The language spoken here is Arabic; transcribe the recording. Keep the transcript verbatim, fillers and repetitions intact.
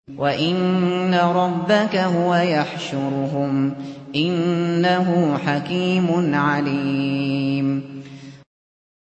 وَإِنَّ رَبَّكَ هُوَ يَحْشُرُهُمْ ۚ إِنَّهُ حَكِيمٌ عَلِيمٌ